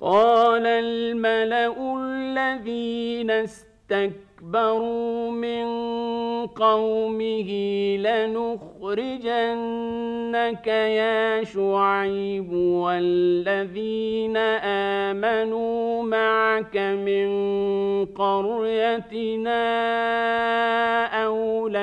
قال الملأ الذين استكبروا من قومه لنخرجنك يا شعيب والذين آمنوا معك من قريتنا أو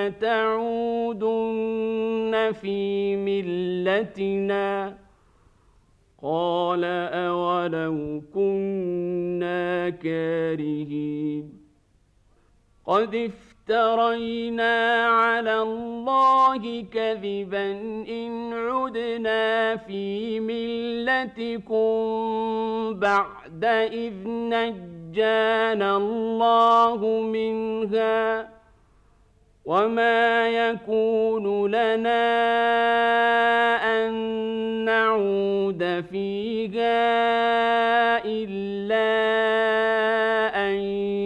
لتعودن في ملتنا قال أولو كنا كارهين قد افترينا على الله كذبا إن عدنا في ملتكم بعد إذ نجانا الله منها وما يكون لنا أن نعود فيها إلا أن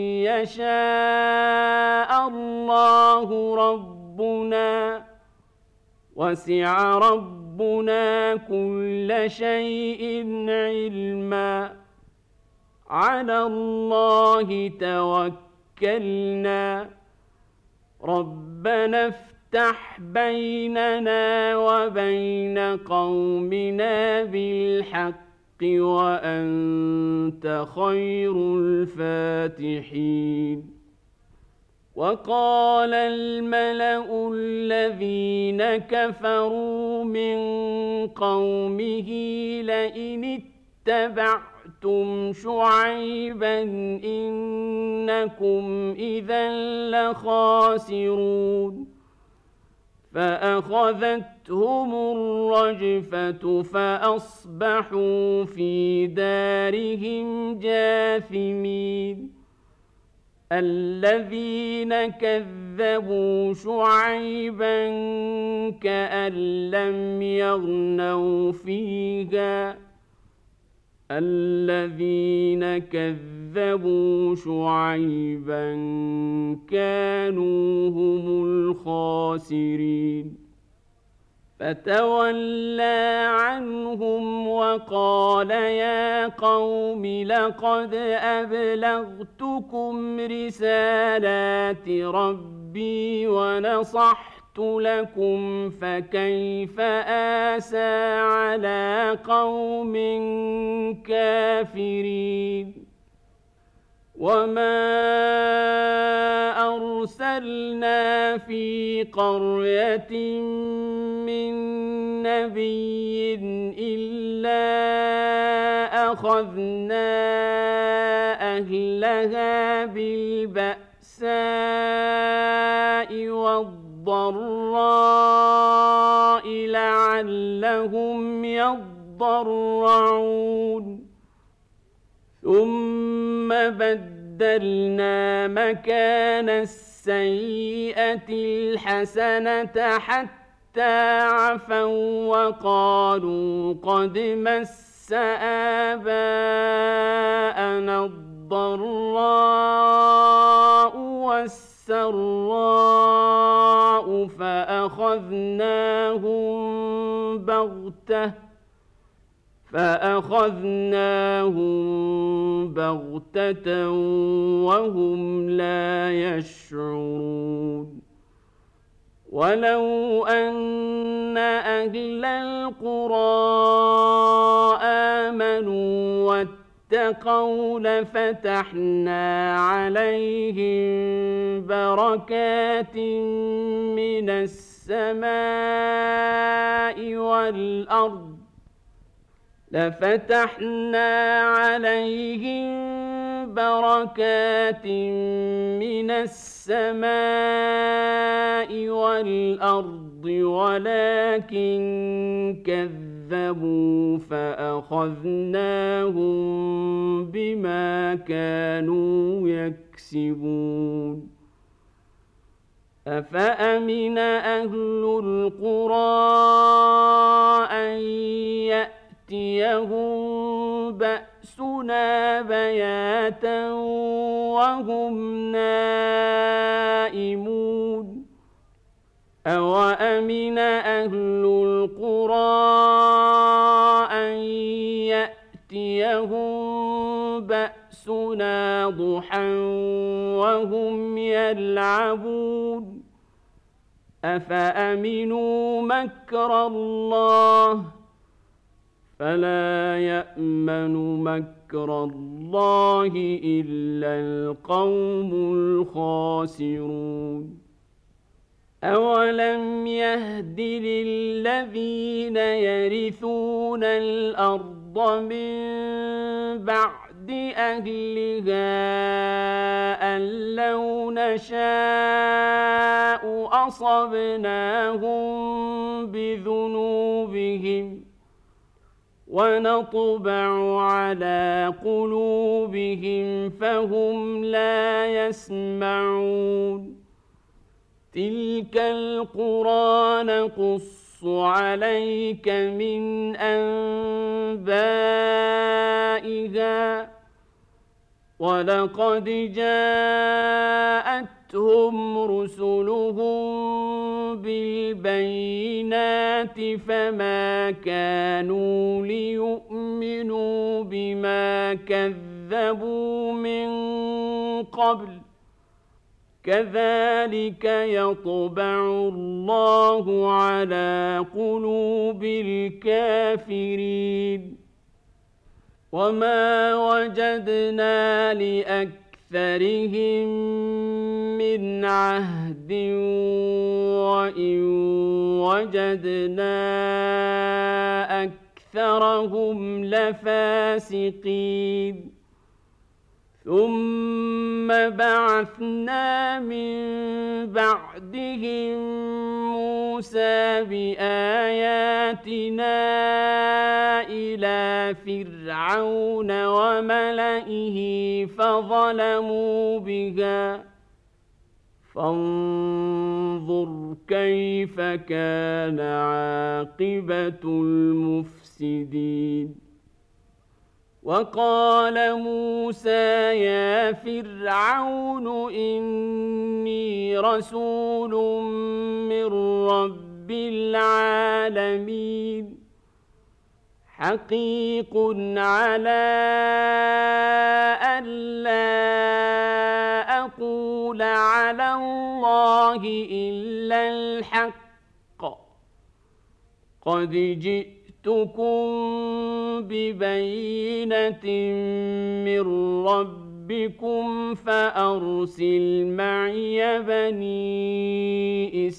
يشاء الله ربنا وسع ربنا كل شيء علما على الله توكلنا ربنا افتح بيننا وبين قومنا بالحق وأنت خير الفاتحين وقال الملأ الذين كفروا من قومه لئن اتبعتم شعيبا إنكم إذا لخاسرون فأخذتهم الرجفة فأصبحوا في دارهم جاثمين الذين كذبوا شعيبا كأن لم يغنوا فيها الذين كذبوا شعيبا كانوا هم الخاسرين فتولى عنهم وقال يا قوم لقد أبلغتكم رسالات ربي ونصحت لكم فكيف آسى على قوم كافرين وما أرسلنا في قرية من نبي إلا أخذنا أهلها بالبأساء والضراء لعلهم يضرعون ثم بدلنا مكان السيئة الحسنة حتى عفوا وقالوا قد مس آباءنا الضراء والسراء فأخذناهم بغتة وهم لا يشعرون ولو أن أهل القرى آمنوا واتقوا لفتحنا عليهم بركات من السماء والأرض ولكن كذبوا فأخذناهم بما كانوا يكسبون أفأمن أهل القرى أن يأتيهم بأسنا بياتا وهم نائمون أوأمن أهل القرى أن يأتيهم بأسنا ضحى وهم يلعبون أفأمنوا مكر الله فلا يأمن مكر الله إلا القوم الخاسرون أولم يهد للذين يرثون الأرض من بعد أهلها أن لو نشاء أصبناهم بذنوبهم ونطبع على قلوبهم فهم لا يسمعون تلك القرى نقص عليك من أنبائها ولقد جاءتهم رسلهم بالبينات فما كانوا ليؤمنوا بما كذبوا من قبل كذلك يطبع الله على قلوب الكافرين وما وجدنا لأكثرهم من عهد وإن وجدنا أكثرهم لفاسقين ثم بعثنا من بعدهم موسى بآياتنا إلى فرعون وملئه فظلموا بها فانظر كيف كان عاقبة المفسدين وقال موسى يا فرعون إني رسول من رب العالمين حقيق على ألا أقول على الله إلا الحق قد جئتكم ببينة من ربكم فأرسل معي بني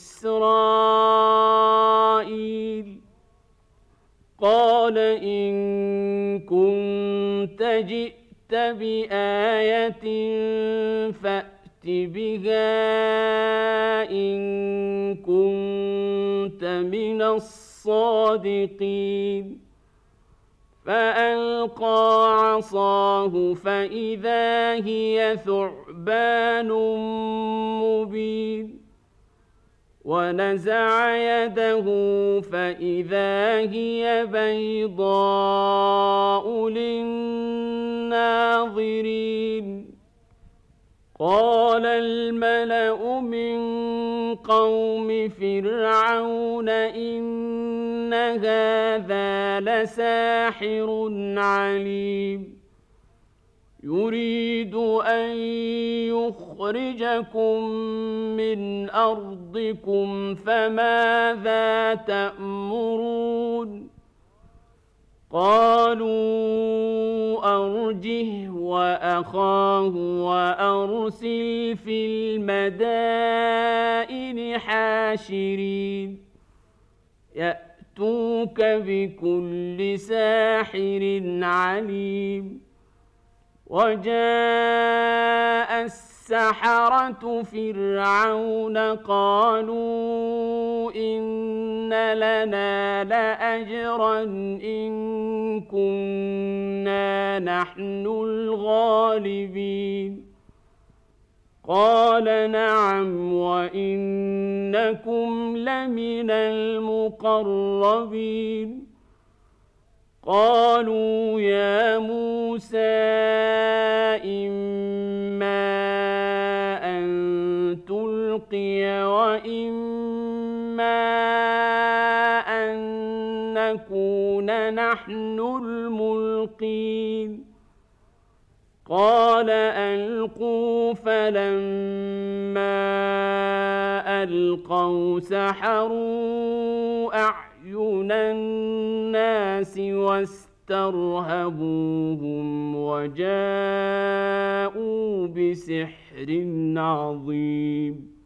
إسرائيل قال إن كنت جئت بآية فأت بها إن كنت من الصادقين فألقى عصاه فإذا هي ثعبان مبين ونزع يده فإذا هي بيضاء للناظرين قال الملأ من قوم فرعون إن هذا لساحر عليم يريد أن يخرجكم من أرضكم فماذا تأمرون قالوا أرجه وأخاه وأرسل في المدائن حاشرين يأتوك بكل ساحر عليم وجاء السحرة فرعون قالوا إن لنا لأجرا إن كنا نحن الغالبين قال نعم وإنكم لمن المقربين قالوا يا موسى إما أن تلقي وإما أن نكون نحن الملقين قال ألقوا، فلما ألقوا سحروا أعين الناس واسترهبوهم وجاءوا بسحر عظيم.